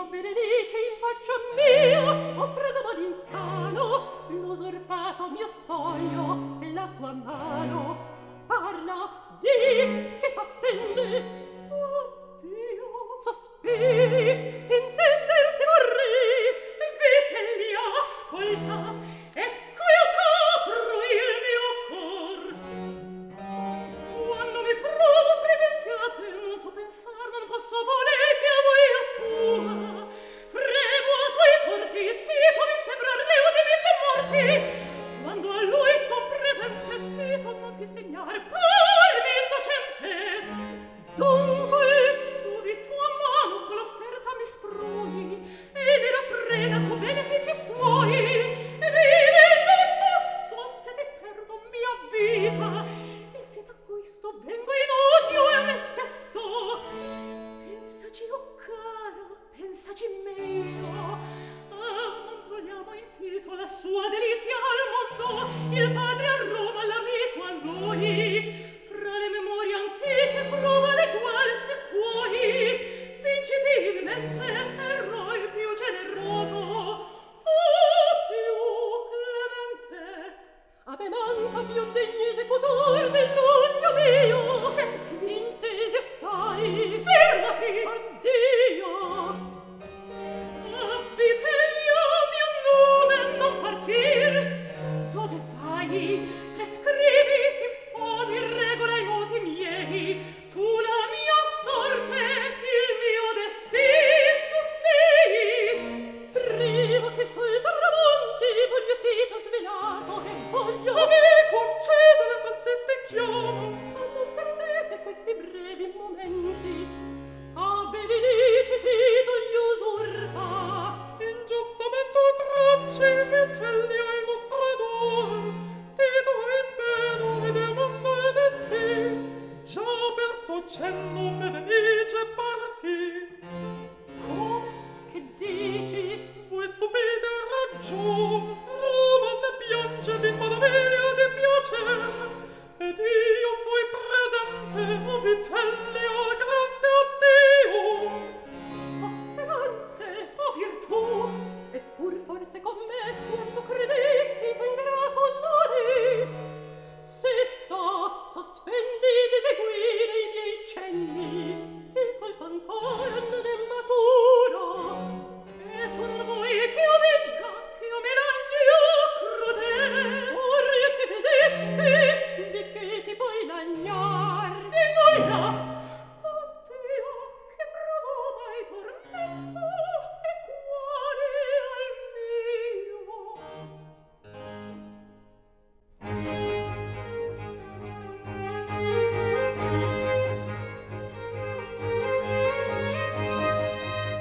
Berenice in faccia mia offre d'amor instano l'usurpato mio sogno e la sua mano. Parla, di che s'attende. Oddio, sospiri, intenderti vorrei, vitelli ascolta, ecco io t'apro il mio cor. Quando mi trovo presente a te non so pensar, non posso voler che a voi attua. Fremo a tuoi torti, Tito mi sembra reo di mille morti. Quando a lui son presente, Tito non ti sdegnare, parmi innocente. Dunque tu di tua mano con l'offerta mi spruni e mi raffrena tu benefici suoi e vive non posso se ti perdo mia vita e se t'acquisto vengo in odio a me stesso. Pensaci, oh cara, pensaci meglio. Non togliamo in Tito la sua delizia al mondo, il padre a Roma, l'amico a noi. Fra le memorie antiche prova l'egual se puoi. Fingiti in mente eroe più generoso o più clemente. A me manca più degno esecutor dell'odio mio. Sentimi intesi assai. Fermati. Addio. Vitelio mio nome non partir. Dove vai? Prescrivi, imponi regola i moti miei. Tu la mia sorte, il mio destin, tu sei. Prima che sul tramonti voglio Tito svelato e voglio amico acceso nel passette chiamo. Ma non perdete questi brevi momenti. A Berenice Tito gli usurpa. Ingiustamente tracce i vitelli al nostro ador. Tito è in pena e demanda e destin. Già per soccenno Berenice partì. Come? Che dici? Voi stupide ragion. Roma ne piange di maraviglia di piacer. Ed io fui presente a vitelli al grande addio. Ho speranze, ho virtù, eppur forse con me quanto credetti tu ingrato onore. Se sto, sospendi d'eseguire i miei cenni, il colpo ancora non è maturo. E tu non vuoi che io venga, che io me l'agni crudele. Vorrei che vedesti di che ti puoi lagnar. Di nulla. Oddio, che provo mai tormento e cuore al mio.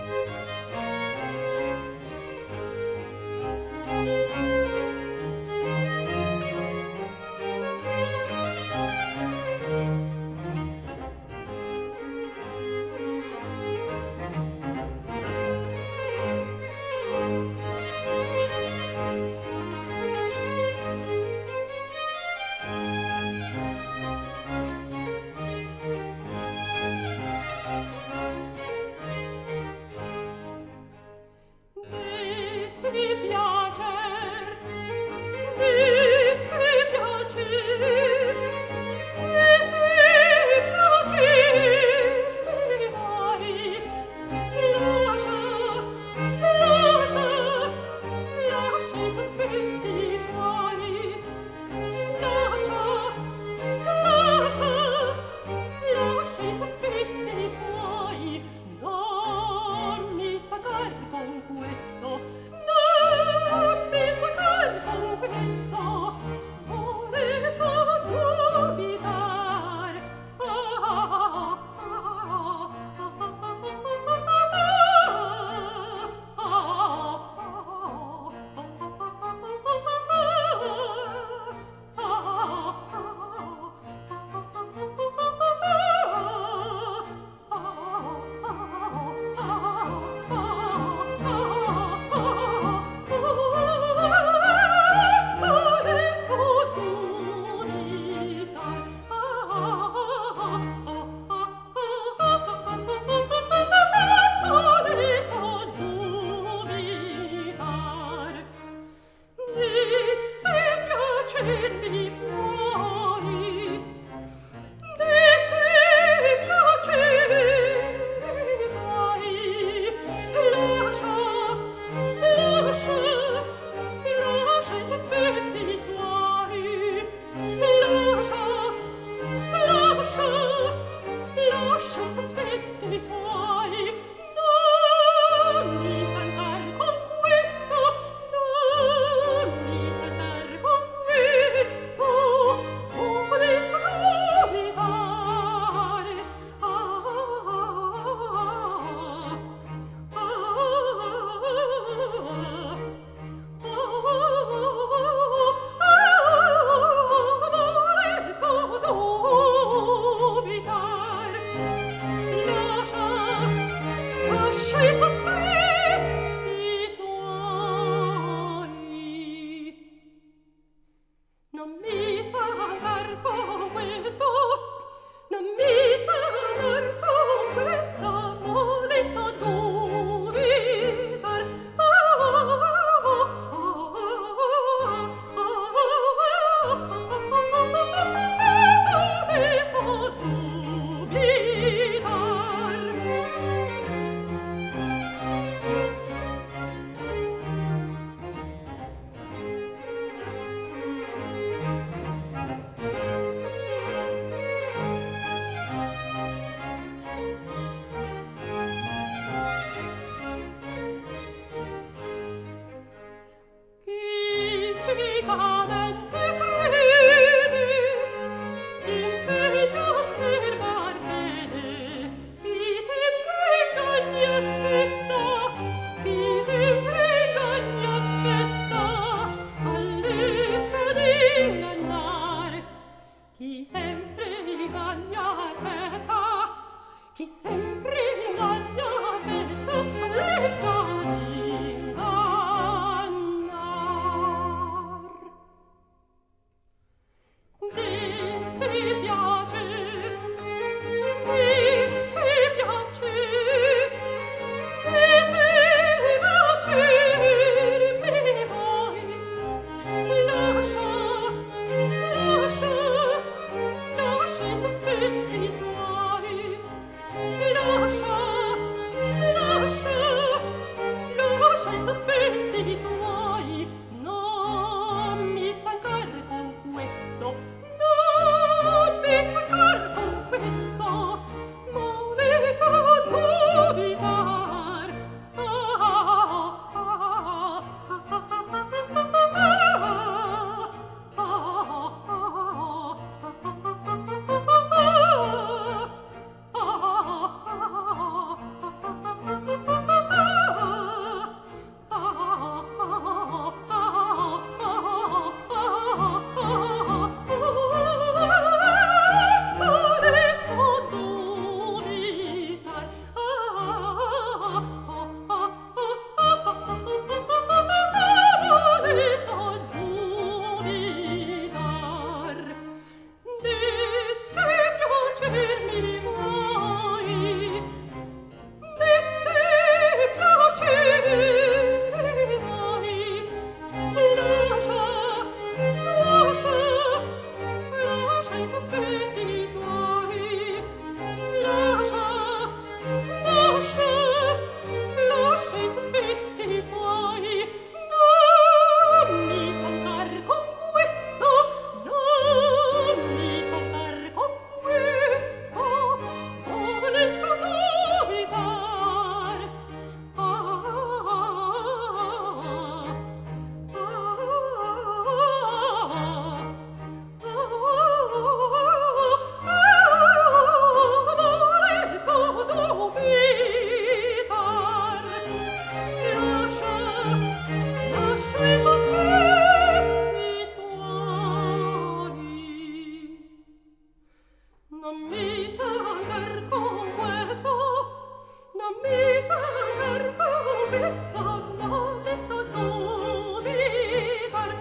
Non mi stancar con questo, non mi stancar con questo, no, questo tu mi far.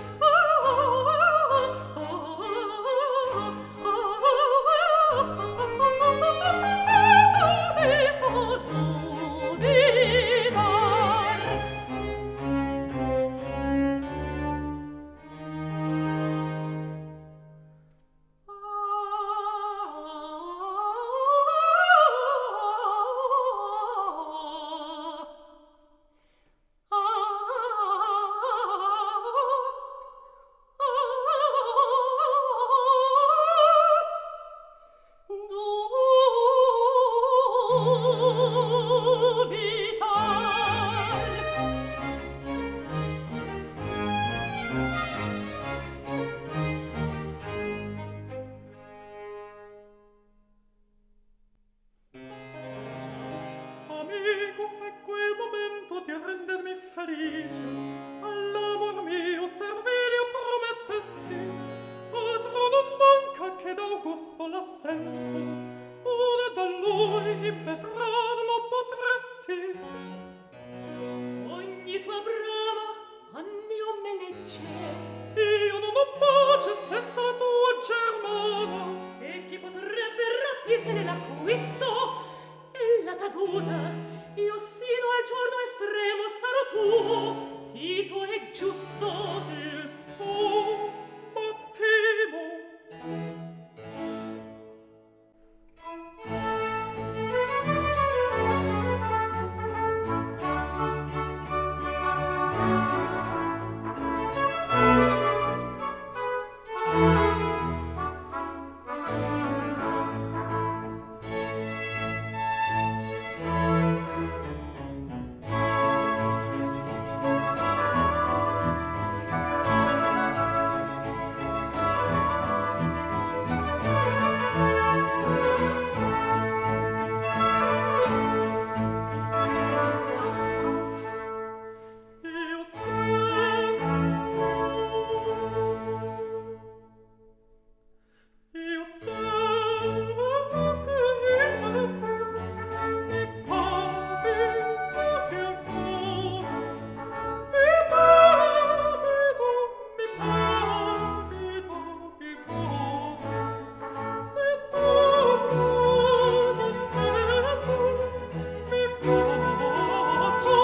Questo tu mi far. Amico, ecco il momento di rendermi felice. All'amor mio servilio promettesti. Altro non manca che d'Augusto l'assenso. Ora da lui impetrarlo potresti. Ogni tua brama a Dio me legge, Io non ho pace senza la tua Germana. e chi potrebbe rapirtene l'acquisto? Ella t'aduna, io sino al giorno estremo sarò tuo. Tito è giusto, Il suo motivo. Io sento che viene tu, mi palpita il cuore, mi palpita il cuore, e sopra sospetto mi faccio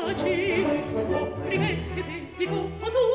piaci, opprimete di cupo tu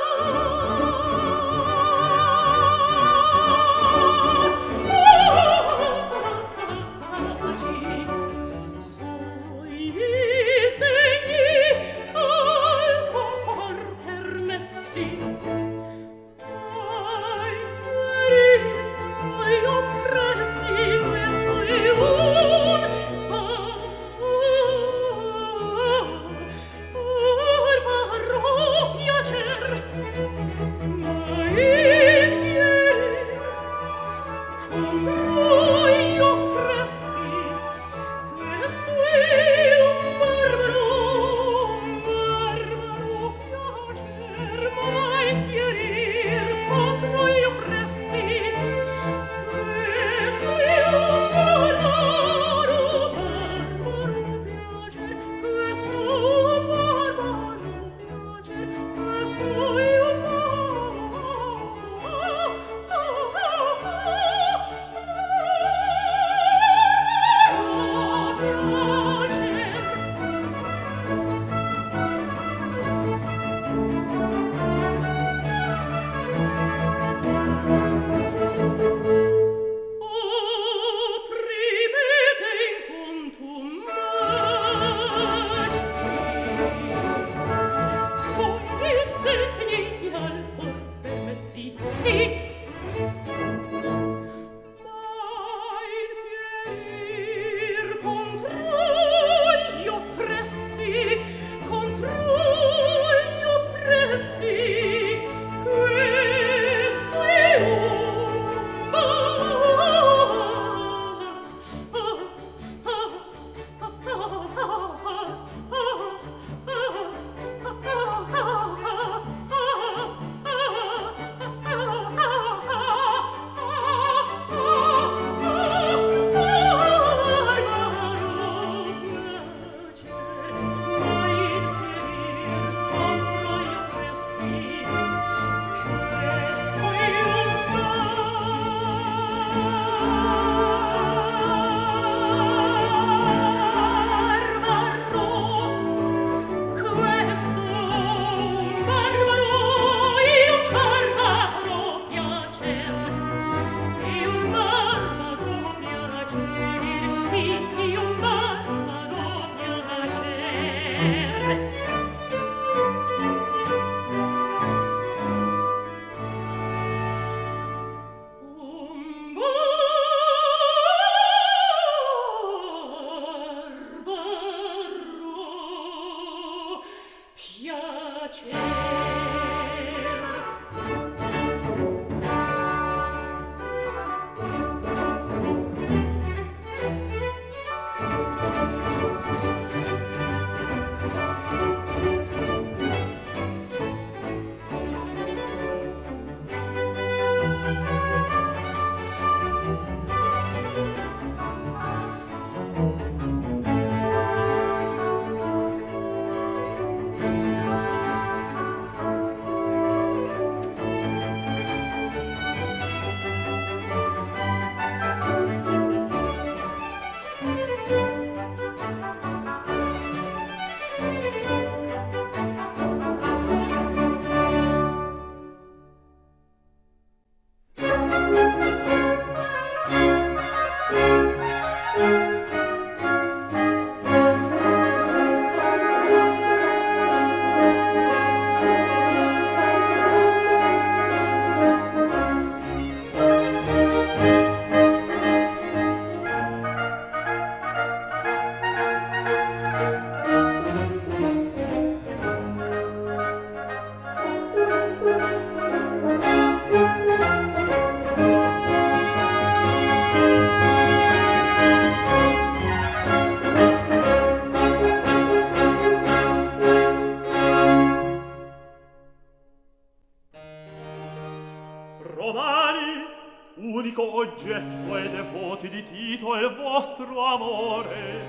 unico oggetto e devoti di Tito è il vostro amore.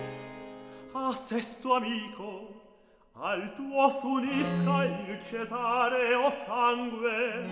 A sesto amico, al tuo s'unisca il Cesareo sangue.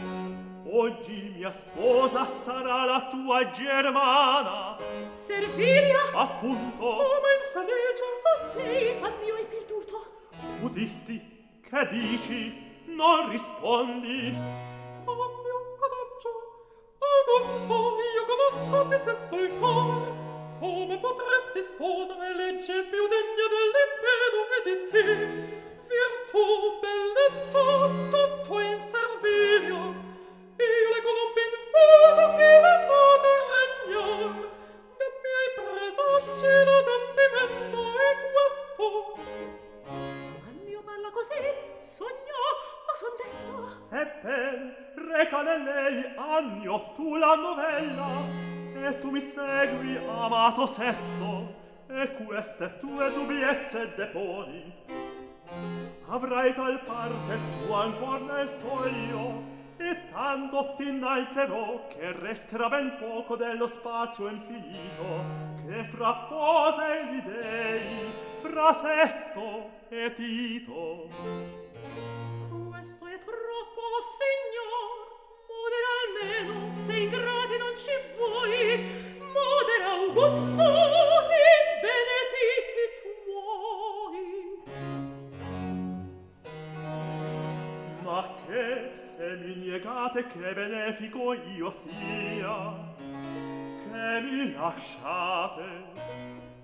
Oggi mia sposa sarà la tua germana. Servilia, appunto. oh, ma infelice, a te, al mio hai perduto. udisti? Che dici? Non rispondi. Oh mio coraggio, Augusto, io conosco di sesto il cor. Come potresti sposare legge più degna dell'impedo e di te? Virtù, bellezza, tutto in servilio. Io le conobbi in foto che la nata regnar. Da miei presagi l'adempimento è questo. Quando io parlo così, sogno, ma son desta. Ebben, recale lei, Annio, tu la novella, e tu mi segui, amato Sesto, e queste tue dubbiezze deponi. Avrai tal parte tu ancor nel sogno, e tanto t'innalzerò che resterà ben poco dello spazio infinito, che frappose gli dei, fra Sesto e Tito. Questo è troppo, signor. Modera almeno, se ingrati non ci vuoi. Modera, Augusto, i benefici tuoi. Ma che se mi negate che benefico io sia, che mi lasciate.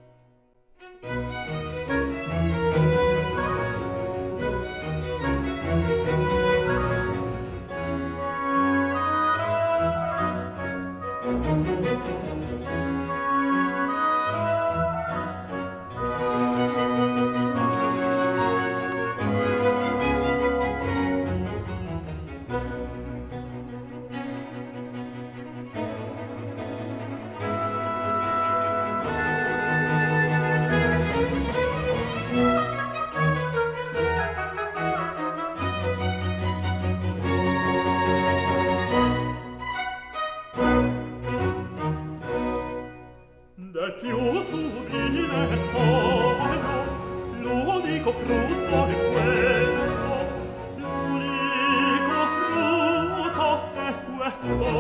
Del più sublime sogno, l'unico frutto è questo, l'unico frutto è questo,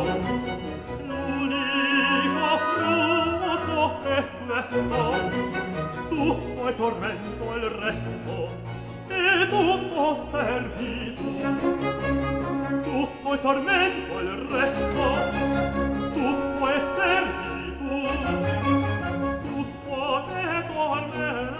l'unico frutto è questo. Tutto è tormento il resto, e tutto servitù. Tutto è tormento il resto, tutto è servitù. Tutto è tormento,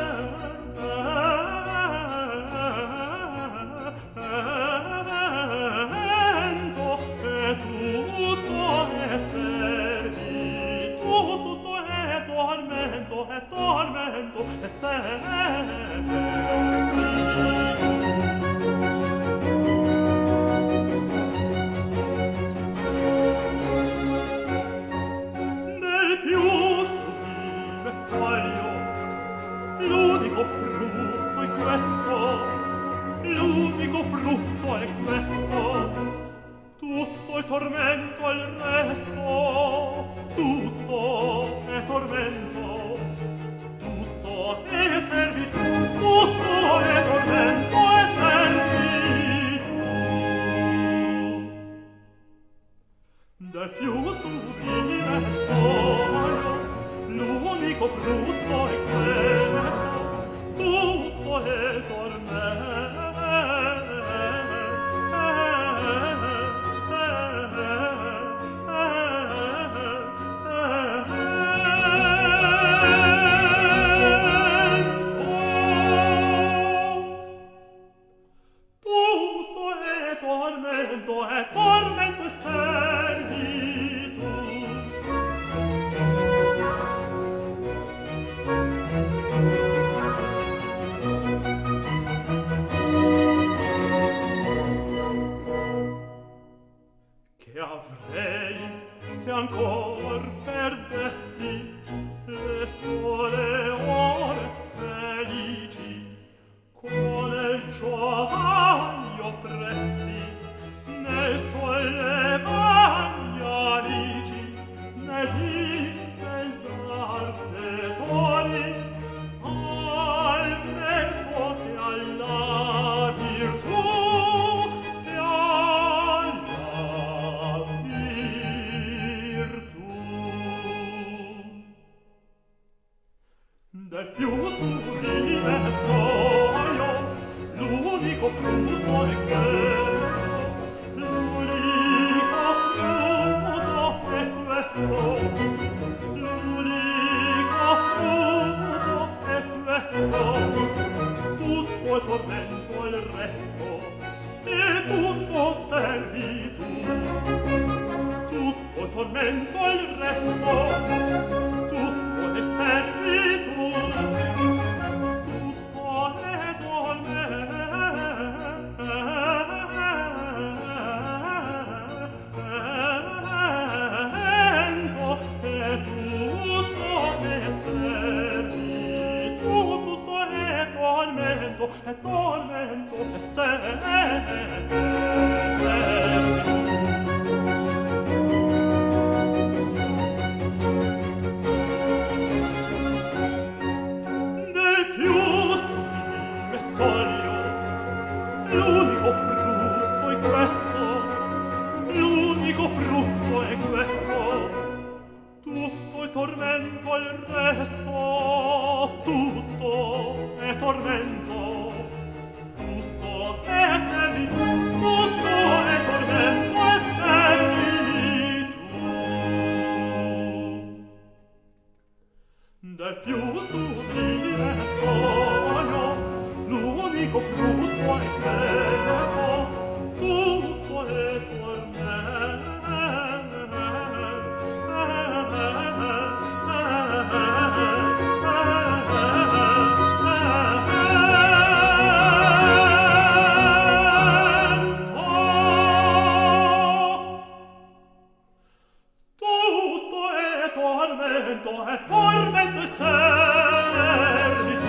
e tutto è servitù. Tutto è tormento, è servitù. L'unico frutto è questo, l'unico frutto è questo. Tutto è tormento il resto, tutto è tormento, tutto è servitù, tutto è tormento e servitù. Del più sublime sogno, l'unico frutto è questo, tutto è tormento e servitù. Che avrei se ancor perdessi le sole ore felici, quale giovanio pressi nel sollevagli alici, nel dispensar tesori al merito e alla virtù e alla virtù. Del più sublime sogno, tuo tormento il resto, e tutto servi tu. Tutto tormento il resto, tutto ne servi tu. Tutto è tormento, e tutto ne servi tu. Tutto è tormento, e servi. L'unico frutto è questo, l'unico frutto è questo. Tutto è tormento il resto, tutto è tormento, tutto è servitù, tutto è tormento e servitù. Del più sublime sogno, l'unico frutto è questo, tutto è tormento, è tormento e servitù.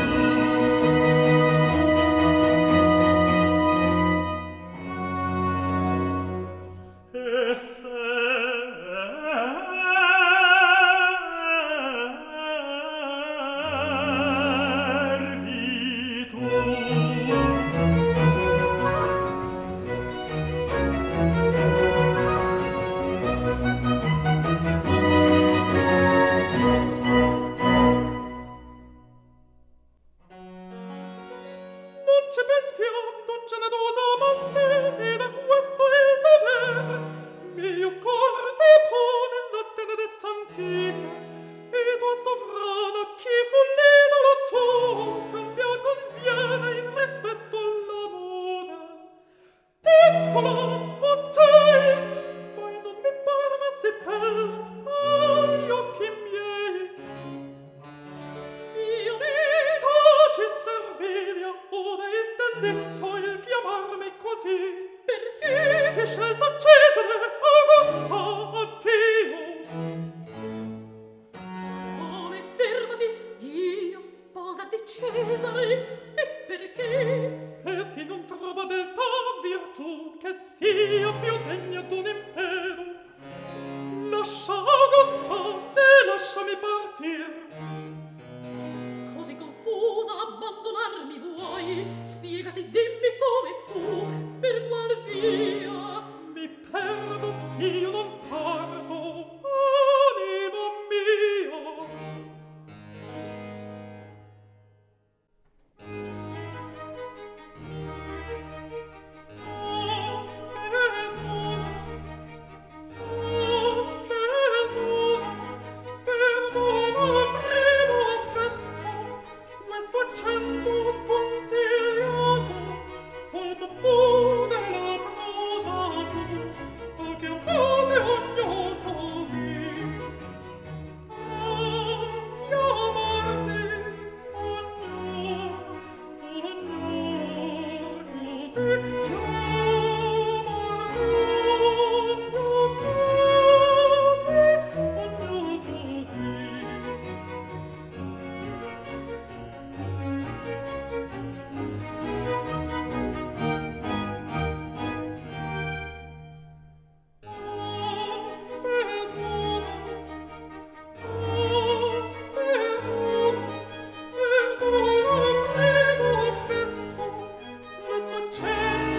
Cielo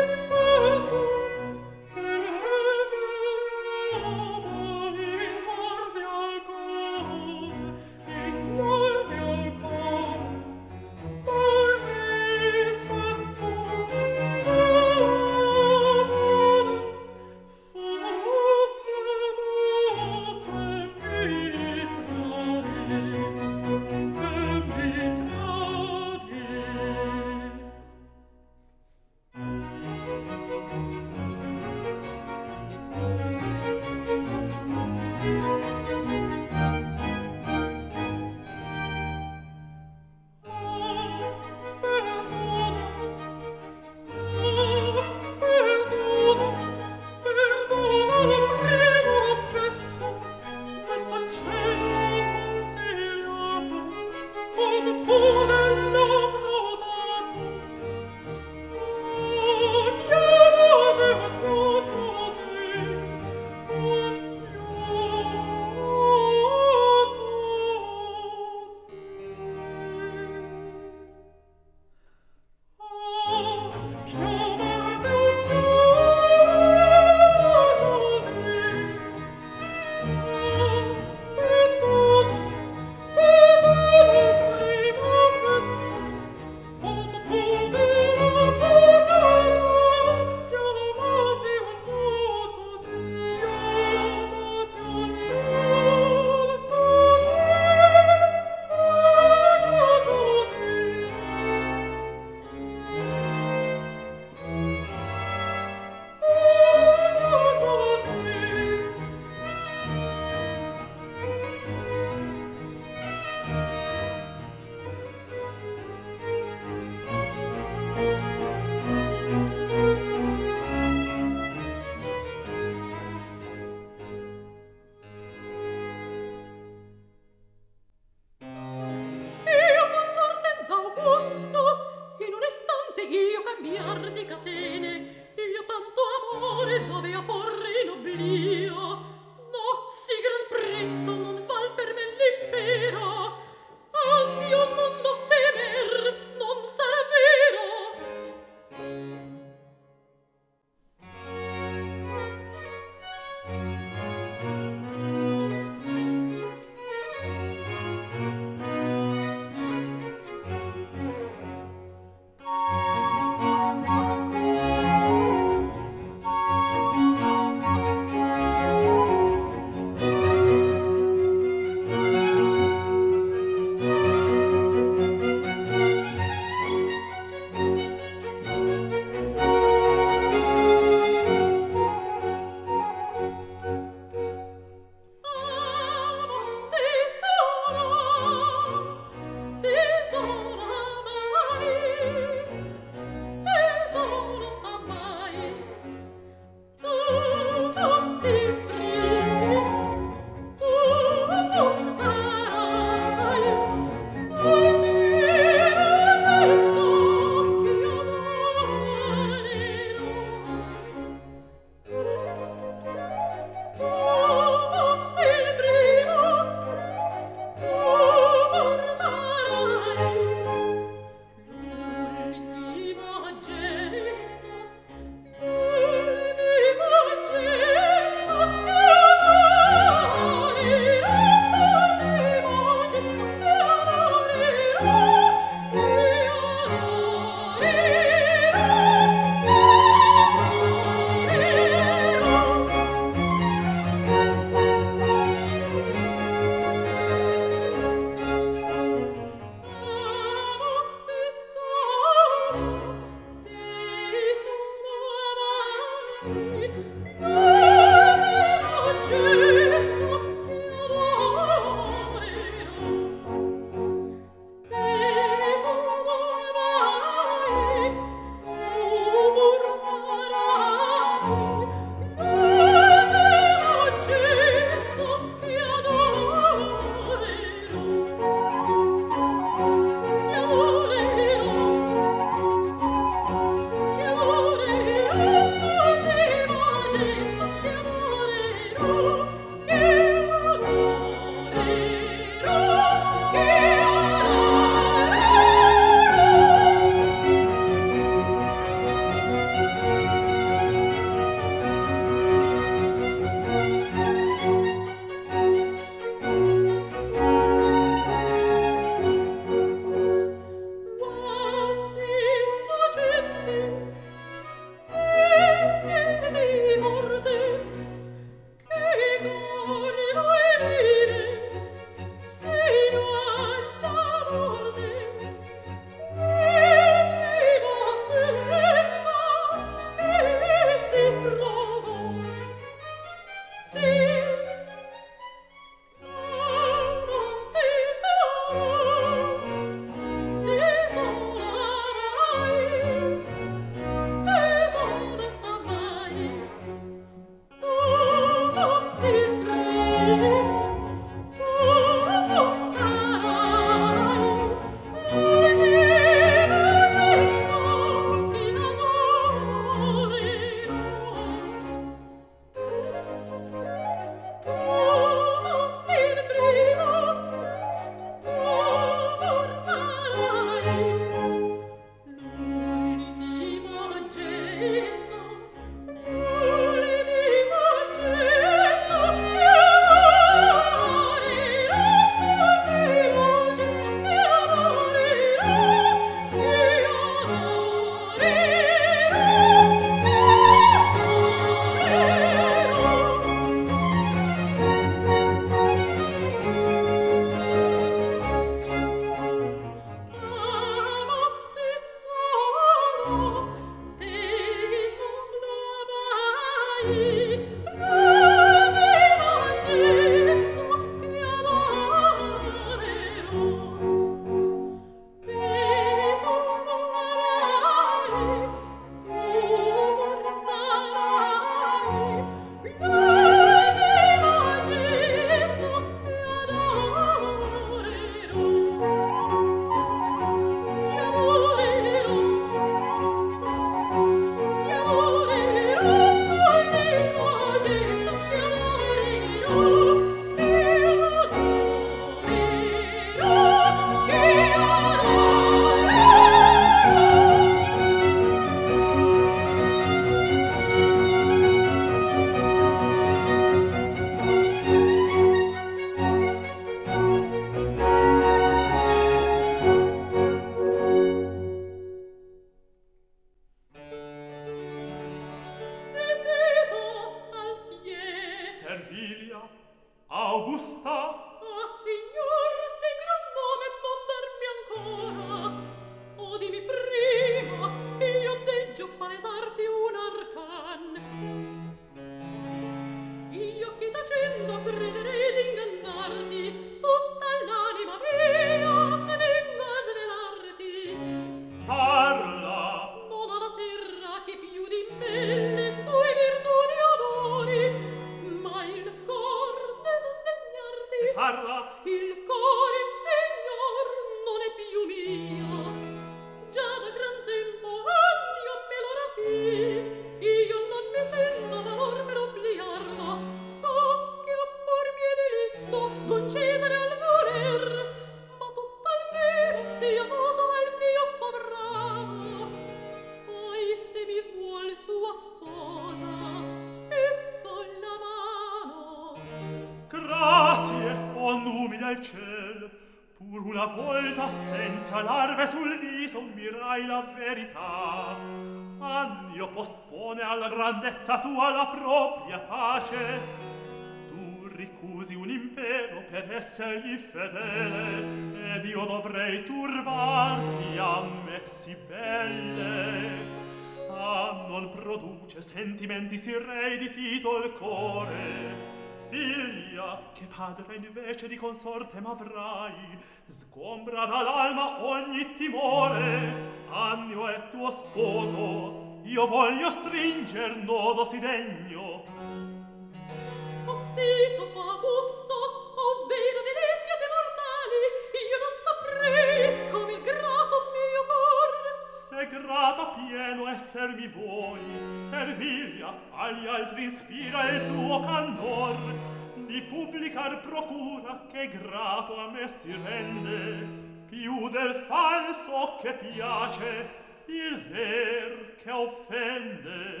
bel, pur una volta senza larve sul viso mirai la verità. Annio pospone alla grandezza tua la propria pace. Tu ricusi un impero per essergli fedele, ed io dovrei turbarti a me sì belle. Ah, non produce sentimenti sì rei di Tito il core. Figlia, che padre invece di consorte m'avrai, sgombra dall'alma ogni timore. Annio è tuo sposo, io voglio stringer nodo si degno. O Tito, Augusto, ovvero delizia de mortali, io non saprei come il grato mio cor. Se grata pieno essermi vuoi, Servilia, agli altri ispira il tuo candor. Di publicar procura che grato a me si rende, più del falso che piace, il ver che offende.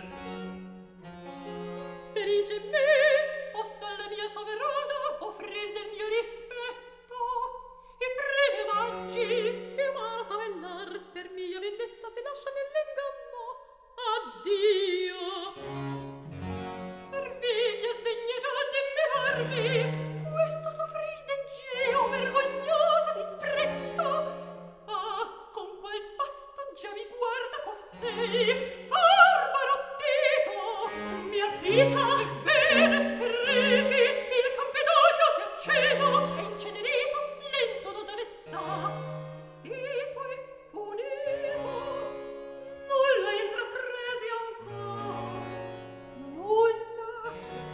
Felice me, posso alla mia sovrana offrir del mio rispetto e premi omaggi che umano favellar per mia vendetta si lascia nell'inganno. Addio. Servilia sdegna già d'immirarmi questo soffrir d'engio vergognoso disprezzo. Ah, con qual fasto già mi guarda costei, barbaro Tito, mia vita bene reghi, il Campedonio è acceso e incenerito lento dove sta. Tito è punito, nulla intrapresi ancora, nulla.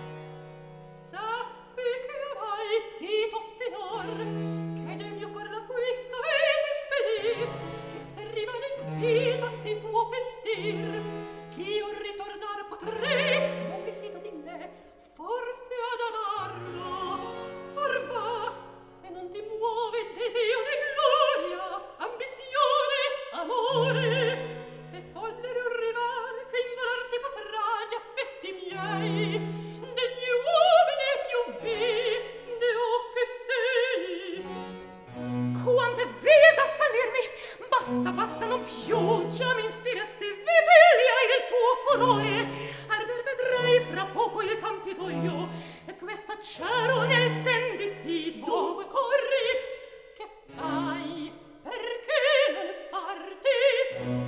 Sappi che amai Tito finor, che del mio cor l'acquisto ed impedì, che se rimane in vita si può pentir, ch'io ritornar potrei, non mi fido di me, forse ad amarlo. Or va, se non ti muove desio di gloria, ambizione, amore, se togliere un rivale che invalarti potrà gli affetti miei, degli uomini più vide o che sei. Quanto è via da salirmi, basta, basta, non più, già mi inspirasti vitellia il tuo furore. Arder vedrai fra poco il Campidoglio e questa cielo nel sen di Tito. Dunque corri, che fai? Perché non parti?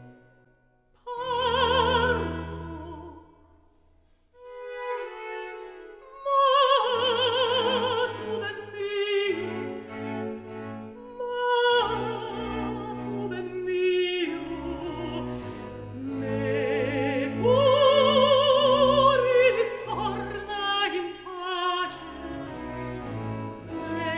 Parto. Ma tu ben mio, ma tu ben mio, me pur ritorna in pace, me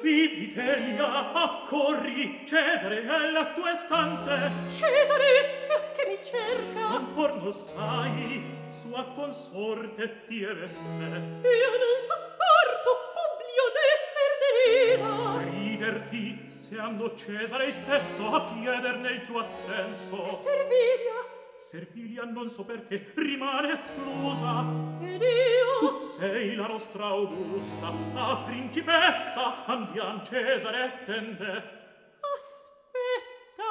Vivitelia, accorri, Cesare è la tua stanze. Cesare, che mi cerca? Ancor non sai, sua consorte ti evesse. Io non sopporto Publio d'esser derisa. Riderti, se andò Cesare stesso a chiederne il tuo assenso. E Servilia? Servilia non so perché rimane esclusa. Ed io? Tu sei la nostra Augusta, la principessa, andiam Cesare attende. Aspetta.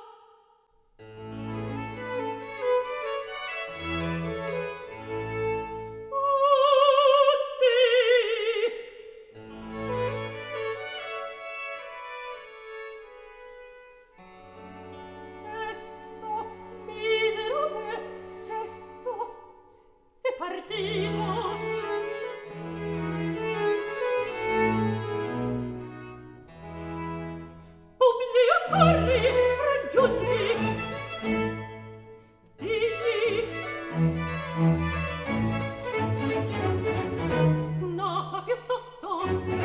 Sesto, misero me, sesto, è partito. Publio, corri, raggiungi. Digli. No, ma piuttosto.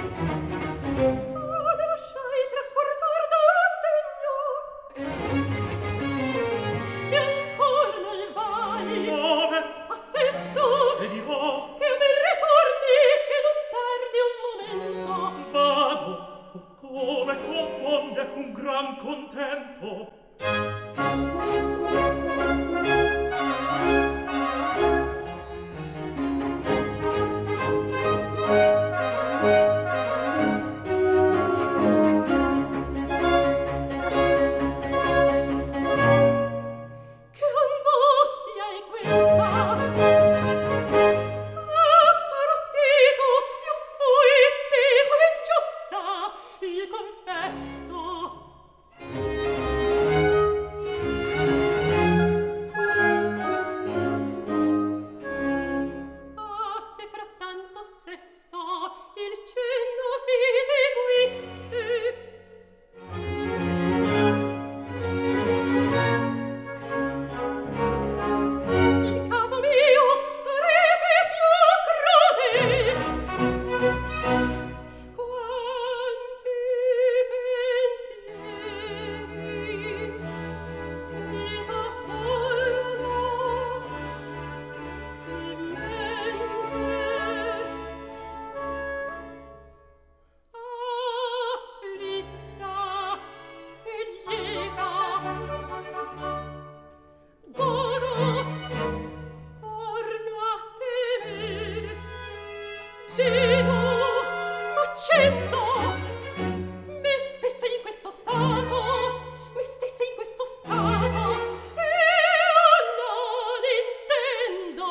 Oh, me lasciai trasportar dallo sdegno. E ancor non vai. Dove? A sesto. E dirò, Che mi ritorni, che non tardi un momento. vado, o come confonde un gran contento. Che angustia è questa? Ah, caro Tito, io fui dico ingiusta, il confesso. Ah, se frattanto sesto il cenno eseguissi. Il caso mio sarebbe più crudele. Quanti pensieri mi s'affollano in mente. Afflitta e lieta. Godo, torno a temere. Giro, accendo. Me stessa in questo stato, me stessa in questo stato, e non intendo.